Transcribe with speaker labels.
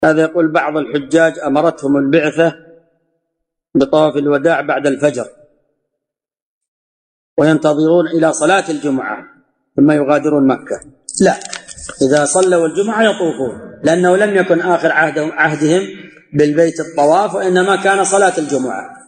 Speaker 1: هذا يقول بعض الحجاج أمرتهم البعثة بطواف الوداع بعد الفجر وينتظرون إلى صلاة الجمعة ثم يغادرون مكة. لا، إذا صلوا الجمعة يطوفون، لأنه لم يكن آخر عهدهم بالبيت الطواف، وإنما كان صلاة الجمعة.